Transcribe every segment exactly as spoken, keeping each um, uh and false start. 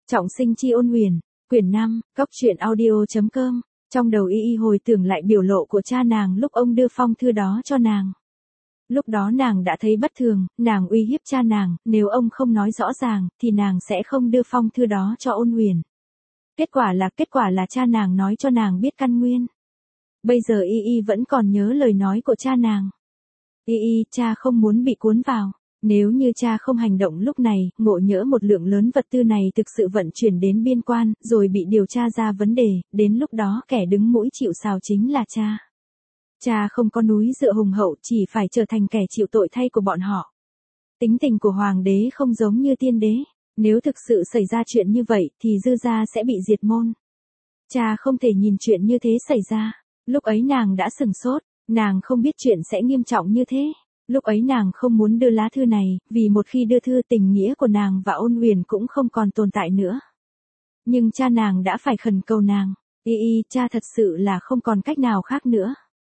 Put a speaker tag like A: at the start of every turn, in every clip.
A: Trọng sinh chi ôn huyền, quyển năm, cóc truyện audio.com, trong đầu y y hồi tưởng lại biểu lộ của cha nàng lúc ông đưa phong thư đó cho nàng. Lúc đó nàng đã thấy bất thường, nàng uy hiếp cha nàng, nếu ông không nói rõ ràng, thì nàng sẽ không đưa phong thư đó cho ôn huyền. Kết quả là, kết quả là cha nàng nói cho nàng biết căn nguyên. Bây giờ y y vẫn còn nhớ lời nói của cha nàng. Y y, cha không muốn bị cuốn vào. Nếu như cha không hành động lúc này, ngộ nhỡ một lượng lớn vật tư này thực sự vận chuyển đến biên quan, rồi bị điều tra ra vấn đề, đến lúc đó kẻ đứng mũi chịu sào chính là cha. Cha không có núi dựa hùng hậu, chỉ phải trở thành kẻ chịu tội thay của bọn họ. Tính tình của hoàng đế không giống như tiên đế, nếu thực sự xảy ra chuyện như vậy thì dư gia sẽ bị diệt môn. Cha không thể nhìn chuyện như thế xảy ra. Lúc ấy nàng đã sừng sốt, nàng không biết chuyện sẽ nghiêm trọng như thế. Lúc ấy nàng không muốn đưa lá thư này, vì một khi đưa thư tình nghĩa của nàng và ôn huyền cũng không còn tồn tại nữa. Nhưng cha nàng đã phải khẩn cầu nàng, y y, cha thật sự là không còn cách nào khác nữa.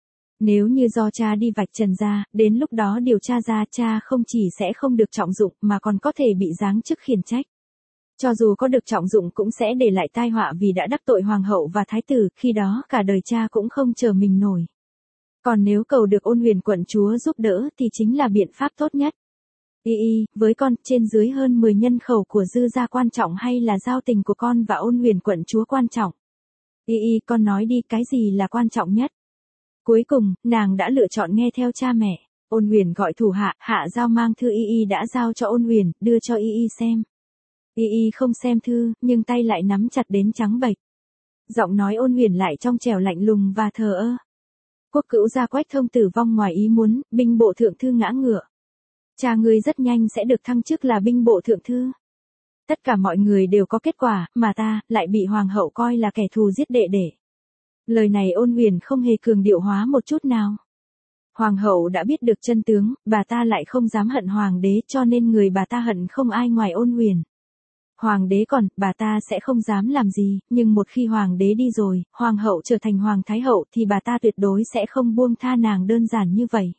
A: Nếu như do cha đi vạch trần ra, đến lúc đó điều tra ra cha không chỉ sẽ không được trọng dụng mà còn có thể bị giáng chức khiển trách. Cho dù có được trọng dụng cũng sẽ để lại tai họa vì đã đắc tội hoàng hậu và thái tử, khi đó cả đời cha cũng không chờ mình nổi. Còn nếu cầu được ôn huyền quận chúa giúp đỡ thì chính là biện pháp tốt nhất. Y y, với con, trên dưới hơn mười nhân khẩu của dư gia quan trọng hay là giao tình của con và ôn huyền quận chúa quan trọng? Y y, con nói đi, cái gì là quan trọng nhất? Cuối cùng, nàng đã lựa chọn nghe theo cha mẹ. Ôn huyền gọi thủ hạ, hạ giao mang thư y y đã giao cho ôn huyền, đưa cho y y xem. Y y không xem thư, nhưng tay lại nắm chặt đến trắng bệch. Giọng nói ôn huyền lại trong trẻo lạnh lùng và thờ ơ. Quốc cữu gia Quách Thông tử vong ngoài ý muốn, binh bộ thượng thư ngã ngựa. Cha ngươi rất nhanh sẽ được thăng chức là binh bộ thượng thư. Tất cả mọi người đều có kết quả, mà ta lại bị hoàng hậu coi là kẻ thù giết đệ đệ. Lời này ôn huyền không hề cường điệu hóa một chút nào. Hoàng hậu đã biết được chân tướng, bà ta lại không dám hận hoàng đế, cho nên người bà ta hận không ai ngoài ôn huyền. Hoàng đế còn, bà ta sẽ không dám làm gì, nhưng một khi hoàng đế đi rồi, hoàng hậu trở thành hoàng thái hậu thì bà ta tuyệt đối sẽ không buông tha nàng đơn giản như vậy.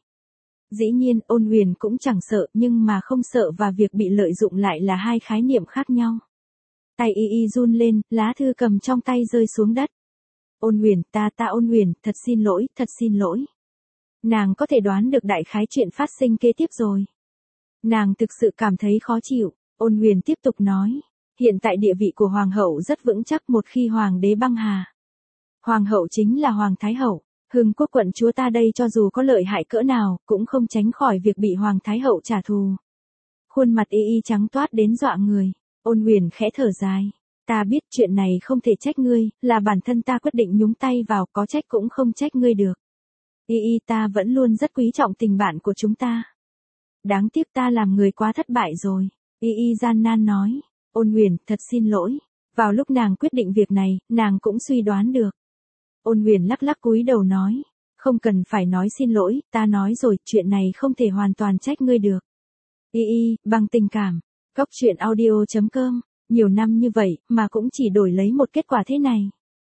A: Dĩ nhiên, ôn huyền cũng chẳng sợ, nhưng mà không sợ và việc bị lợi dụng lại là hai khái niệm khác nhau. Tay y y run lên, lá thư cầm trong tay rơi xuống đất. Ôn huyền, ta ta ôn huyền, thật xin lỗi, thật xin lỗi. Nàng có thể đoán được đại khái chuyện phát sinh kế tiếp rồi. Nàng thực sự cảm thấy khó chịu, ôn huyền tiếp tục nói. Hiện tại địa vị của hoàng hậu rất vững chắc một khi hoàng đế băng hà. Hoàng hậu chính là hoàng thái hậu, Hưng Quốc quận chúa ta đây cho dù có lợi hại cỡ nào, cũng không tránh khỏi việc bị hoàng thái hậu trả thù. Khuôn mặt y y trắng toát đến dọa người, ôn huyền khẽ thở dài. Ta biết chuyện này không thể trách ngươi, là bản thân ta quyết định nhúng tay vào, có trách cũng không trách ngươi được. Y y, ta vẫn luôn rất quý trọng tình bạn của chúng ta. Đáng tiếc ta làm người quá thất bại rồi, y y gian nan nói. Ôn huyền, thật xin lỗi. Vào lúc nàng quyết định việc này, nàng cũng suy đoán được. Ôn huyền lắc lắc cúi đầu nói. Không cần phải nói xin lỗi, ta nói rồi, chuyện này không thể hoàn toàn trách ngươi được. Y y, bằng tình cảm. Cóc truyện audio.com. Nhiều năm như vậy, mà cũng chỉ đổi lấy một kết quả thế này.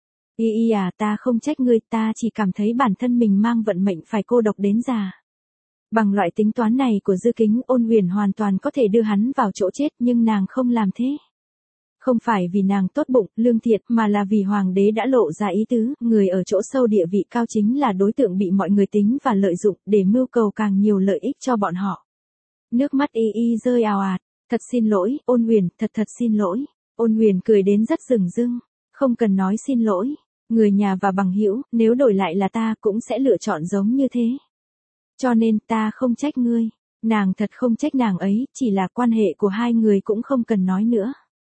A: Y y à, ta không trách ngươi, ta chỉ cảm thấy bản thân mình mang vận mệnh phải cô độc đến già. Bằng loại tính toán này của Dư Kính, ôn huyền hoàn toàn có thể đưa hắn vào chỗ chết, nhưng nàng không làm thế. Không phải vì nàng tốt bụng, lương thiện, mà là vì hoàng đế đã lộ ra ý tứ, người ở chỗ sâu địa vị cao chính là đối tượng bị mọi người tính và lợi dụng, để mưu cầu càng nhiều lợi ích cho bọn họ. Nước mắt y y rơi ào ạt, thật xin lỗi, ôn huyền, thật thật xin lỗi. Ôn huyền cười đến rất rừng rưng, không cần nói xin lỗi, người nhà và bằng hữu, nếu đổi lại là ta cũng sẽ lựa chọn giống như thế. Cho nên ta không trách ngươi, nàng thật không trách nàng ấy, chỉ là quan hệ của hai người cũng không cần nói nữa.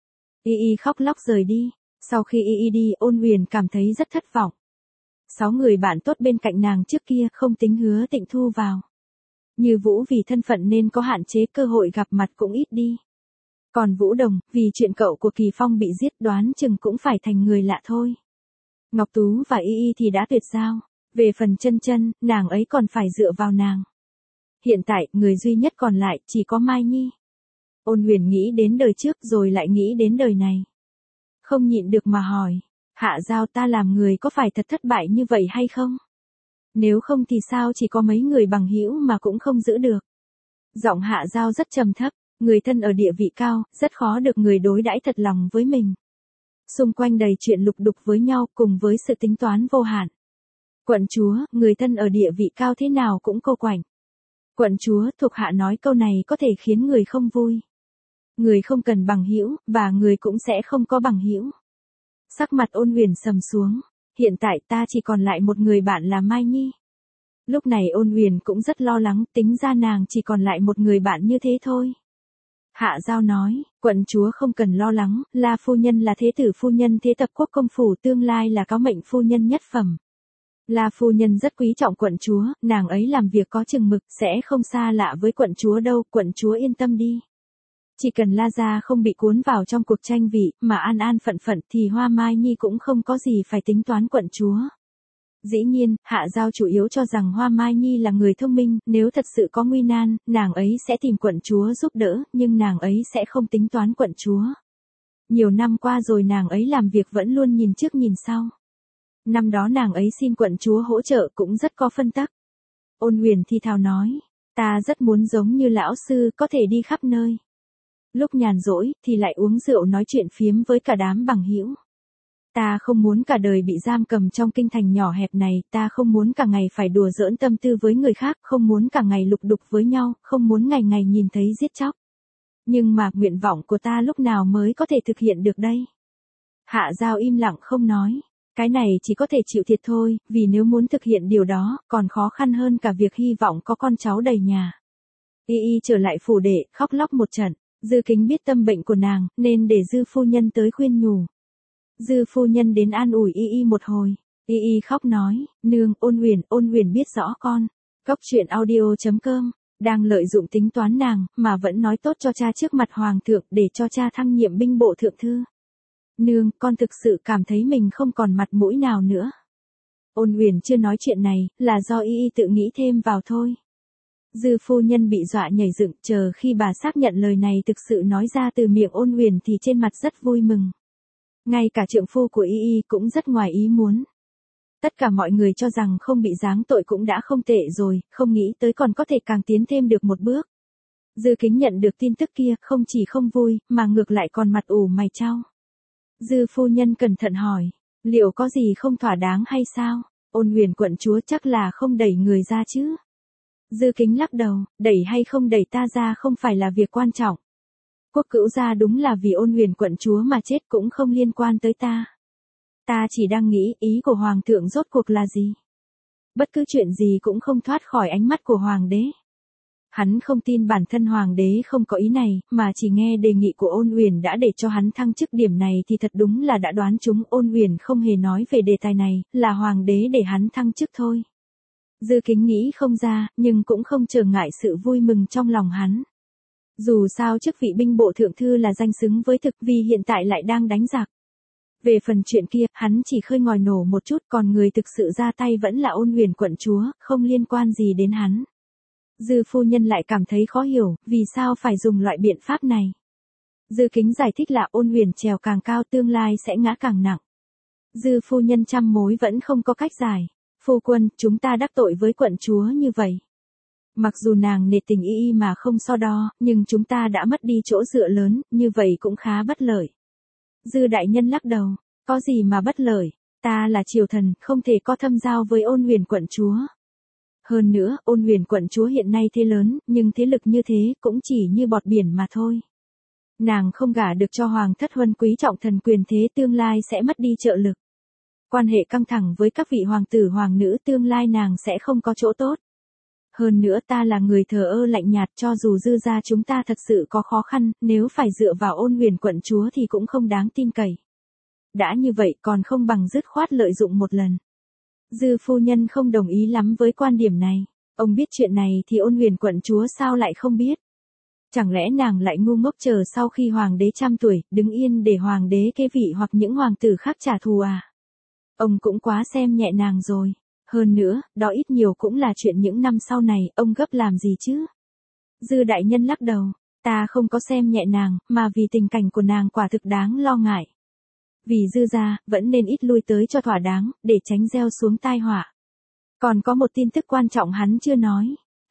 A: Y y khóc lóc rời đi, sau khi y y đi, ôn huyền cảm thấy rất thất vọng. Sáu người bạn tốt bên cạnh nàng trước kia không tính Hứa Tịnh thu vào. Như Vũ vì thân phận nên có hạn chế, cơ hội gặp mặt cũng ít đi. Còn Vũ Đồng, vì chuyện cậu của Kỳ Phong bị giết, đoán chừng cũng phải thành người lạ thôi. Ngọc Tú và Y Y thì đã tuyệt giao. Về phần Chân Chân, nàng ấy còn phải dựa vào nàng. Hiện tại, người duy nhất còn lại chỉ có Mai Nhi. Ôn huyền nghĩ đến đời trước rồi lại nghĩ đến đời này. Không nhịn được mà hỏi, Hạ Giao, ta làm người có phải thật thất bại như vậy hay không? Nếu không thì sao chỉ có mấy người bằng hữu mà cũng không giữ được? Giọng Hạ Giao rất trầm thấp, Người thân ở địa vị cao, rất khó được người đối đãi thật lòng với mình. Xung quanh đầy chuyện lục đục với nhau cùng với sự tính toán vô hạn. Quận chúa, người thân ở địa vị cao thế nào cũng cô quạnh. Quận chúa, thuộc hạ nói câu này có thể khiến người không vui. Người không cần bằng hữu, và người cũng sẽ không có bằng hữu. Sắc mặt Ôn Huyền sầm xuống. Hiện tại ta chỉ còn lại một người bạn là Mai Nhi. Lúc này Ôn Huyền cũng rất lo lắng, tính ra nàng chỉ còn lại một người bạn như thế thôi. Hạ Giao nói, quận chúa không cần lo lắng, La phu nhân là thế tử phu nhân thế tập quốc công phủ, tương lai là cáo mệnh phu nhân nhất phẩm. La phu nhân rất quý trọng quận chúa, nàng ấy làm việc có chừng mực, sẽ không xa lạ với quận chúa đâu, quận chúa yên tâm đi. Chỉ cần La gia không bị cuốn vào trong cuộc tranh vị, mà an an phận phận thì Hoa Mai Nhi cũng không có gì phải tính toán quận chúa. Dĩ nhiên, Hạ Giao chủ yếu cho rằng Hoa Mai Nhi là người thông minh, nếu thật sự có nguy nan, nàng ấy sẽ tìm quận chúa giúp đỡ, nhưng nàng ấy sẽ không tính toán quận chúa. Nhiều năm qua rồi nàng ấy làm việc vẫn luôn nhìn trước nhìn sau. Năm đó nàng ấy xin quận chúa hỗ trợ cũng rất có phân tắc. Ôn Huyền thi thào nói, ta rất muốn giống như lão sư có thể đi khắp nơi. Lúc nhàn rỗi thì lại uống rượu nói chuyện phiếm với cả đám bằng hữu. Ta không muốn cả đời bị giam cầm trong kinh thành nhỏ hẹp này, ta không muốn cả ngày phải đùa giỡn tâm tư với người khác, không muốn cả ngày lục đục với nhau, không muốn ngày ngày nhìn thấy giết chóc. Nhưng mà nguyện vọng của ta lúc nào mới có thể thực hiện được đây? Hạ Giao im lặng không nói. Cái này chỉ có thể chịu thiệt thôi, vì nếu muốn thực hiện điều đó, còn khó khăn hơn cả việc hy vọng có con cháu đầy nhà. Y Y trở lại phủ đệ, khóc lóc một trận. Dư Kính biết tâm bệnh của nàng, nên để Dư phu nhân tới khuyên nhủ. Dư phu nhân đến an ủi Y Y một hồi. Y Y khóc nói, nương, Ôn Huyền, Ôn Huyền biết rõ con. Cốc truyện audio chấm com, đang lợi dụng tính toán nàng, mà vẫn nói tốt cho cha trước mặt hoàng thượng để cho cha thăng nhiệm binh bộ thượng thư. Nương, con thực sự cảm thấy mình không còn mặt mũi nào nữa. Ôn Huyền chưa nói chuyện này, là do Y Y tự nghĩ thêm vào thôi. Dư phu nhân bị dọa nhảy dựng, chờ khi bà xác nhận lời này thực sự nói ra từ miệng Ôn Huyền thì trên mặt rất vui mừng. Ngay cả trượng phu của Y Y cũng rất ngoài ý muốn. Tất cả mọi người cho rằng không bị giáng tội cũng đã không tệ rồi, không nghĩ tới còn có thể càng tiến thêm được một bước. Dư Kính nhận được tin tức kia, không chỉ không vui, mà ngược lại còn mặt ủ mày chau. Dư phu nhân cẩn thận hỏi, liệu có gì không thỏa đáng hay sao? Ôn Huyền quận chúa chắc là không đẩy người ra chứ? Dư Kính lắc đầu, đẩy hay không đẩy ta ra không phải là việc quan trọng. Quốc cữu gia đúng là vì Ôn Huyền quận chúa mà chết cũng không liên quan tới ta. Ta chỉ đang nghĩ ý của hoàng thượng rốt cuộc là gì? Bất cứ chuyện gì cũng không thoát khỏi ánh mắt của hoàng đế. Hắn không tin bản thân hoàng đế không có ý này, mà chỉ nghe đề nghị của Ôn Huyền đã để cho hắn thăng chức, điểm này thì thật đúng là đã đoán trúng. Ôn Huyền không hề nói về đề tài này, là hoàng đế để hắn thăng chức thôi. Dư Kính nghĩ không ra, nhưng cũng không trở ngại sự vui mừng trong lòng hắn. Dù sao chức vị binh bộ thượng thư là danh xứng với thực, vì hiện tại lại đang đánh giặc. Về phần chuyện kia, hắn chỉ khơi ngòi nổ một chút, còn người thực sự ra tay vẫn là Ôn Huyền quận chúa, không liên quan gì đến hắn. Dư phu nhân lại cảm thấy khó hiểu, vì sao phải dùng loại biện pháp này. Dư Kính giải thích là Ôn Huyền trèo càng cao tương lai sẽ ngã càng nặng. Dư phu nhân trăm mối vẫn không có cách giải. Phu quân, chúng ta đắc tội với quận chúa như vậy. Mặc dù nàng nể tình Y Y mà không so đo, nhưng chúng ta đã mất đi chỗ dựa lớn, như vậy cũng khá bất lợi. Dư đại nhân lắc đầu, có gì mà bất lợi, ta là triều thần, không thể có thâm giao với Ôn Huyền quận chúa. Hơn nữa, Ôn Huyền quận chúa hiện nay thế lớn, nhưng thế lực như thế cũng chỉ như bọt biển mà thôi. Nàng không gả được cho hoàng thất huân quý trọng thần quyền thế, tương lai sẽ mất đi trợ lực. Quan hệ căng thẳng với các vị hoàng tử hoàng nữ, tương lai nàng sẽ không có chỗ tốt. Hơn nữa ta là người thờ ơ lạnh nhạt, cho dù Dư gia chúng ta thật sự có khó khăn, nếu phải dựa vào Ôn Huyền quận chúa thì cũng không đáng tin cậy. Đã như vậy còn không bằng dứt khoát lợi dụng một lần. Dư phu nhân không đồng ý lắm với quan điểm này. Ông biết chuyện này thì Ôn Huyền quận chúa sao lại không biết? Chẳng lẽ nàng lại ngu ngốc chờ sau khi hoàng đế trăm tuổi, đứng yên để hoàng đế kế vị hoặc những hoàng tử khác trả thù à? Ông cũng quá xem nhẹ nàng rồi. Hơn nữa, đó ít nhiều cũng là chuyện những năm sau này, ông gấp làm gì chứ? Dư đại nhân lắc đầu, ta không có xem nhẹ nàng, mà vì tình cảnh của nàng quả thực đáng lo ngại. Vì Dư gia, vẫn nên ít lui tới cho thỏa đáng, để tránh gieo xuống tai họa. Còn có một tin tức quan trọng hắn chưa nói.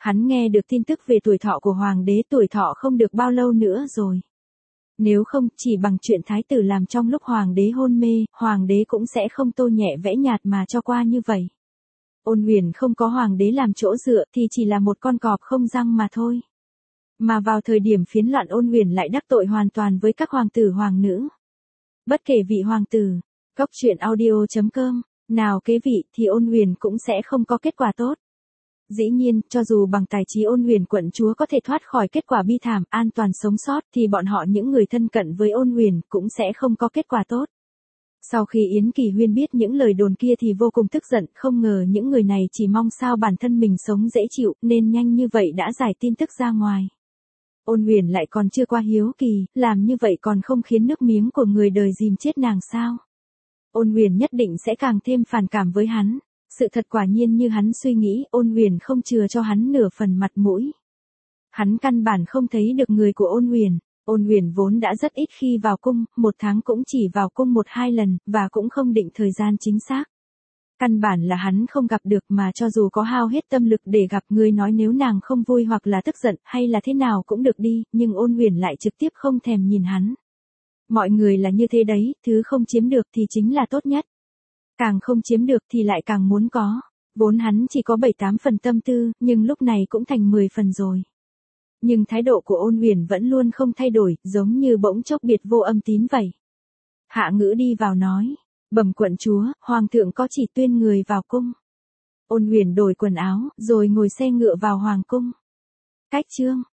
A: Hắn nghe được tin tức về tuổi thọ của hoàng đế, tuổi thọ không được bao lâu nữa rồi. Nếu không, chỉ bằng chuyện thái tử làm trong lúc hoàng đế hôn mê, hoàng đế cũng sẽ không tô nhẹ vẽ nhạt mà cho qua như vậy. Ôn Huyền không có hoàng đế làm chỗ dựa thì chỉ là một con cọp không răng mà thôi. Mà vào thời điểm phiến loạn Ôn Huyền lại đắc tội hoàn toàn với các hoàng tử hoàng nữ. Bất kể vị hoàng tử, Cốc truyện audio chấm com, nào kế vị thì Ôn Huyền cũng sẽ không có kết quả tốt. Dĩ nhiên, cho dù bằng tài trí Ôn Huyền quận chúa có thể thoát khỏi kết quả bi thảm, an toàn sống sót thì bọn họ những người thân cận với Ôn Huyền cũng sẽ không có kết quả tốt. Sau khi Yến Kỳ Huyên biết những lời đồn kia thì vô cùng tức giận, không ngờ những người này chỉ mong sao bản thân mình sống dễ chịu nên nhanh như vậy đã giải tin tức ra ngoài. Ôn Huyền lại còn chưa qua hiếu kỳ, làm như vậy còn không khiến nước miếng của người đời dìm chết nàng sao? Ôn Huyền nhất định sẽ càng thêm phản cảm với hắn. Sự thật quả nhiên như hắn suy nghĩ, Ôn Huyền không chừa cho hắn nửa phần mặt mũi. Hắn căn bản không thấy được người của Ôn Huyền. Ôn Huyền vốn đã rất ít khi vào cung, một tháng cũng chỉ vào cung một hai lần, và cũng không định thời gian chính xác. Căn bản là hắn không gặp được, mà cho dù có hao hết tâm lực để gặp người, nói nếu nàng không vui hoặc là tức giận hay là thế nào cũng được đi, nhưng Ôn Huyền lại trực tiếp không thèm nhìn hắn. Mọi người là như thế đấy, thứ không chiếm được thì chính là tốt nhất. Càng không chiếm được thì lại càng muốn có. Vốn hắn chỉ có bảy tám phần tâm tư, nhưng lúc này cũng thành mười phần rồi. Nhưng thái độ của Ôn Huyền vẫn luôn không thay đổi, giống như bỗng chốc biệt vô âm tín vậy. Hạ Ngữ đi vào nói, bẩm quận chúa, hoàng thượng có chỉ tuyên người vào cung. Ôn Huyền đổi quần áo, rồi ngồi xe ngựa vào hoàng cung. Cách chương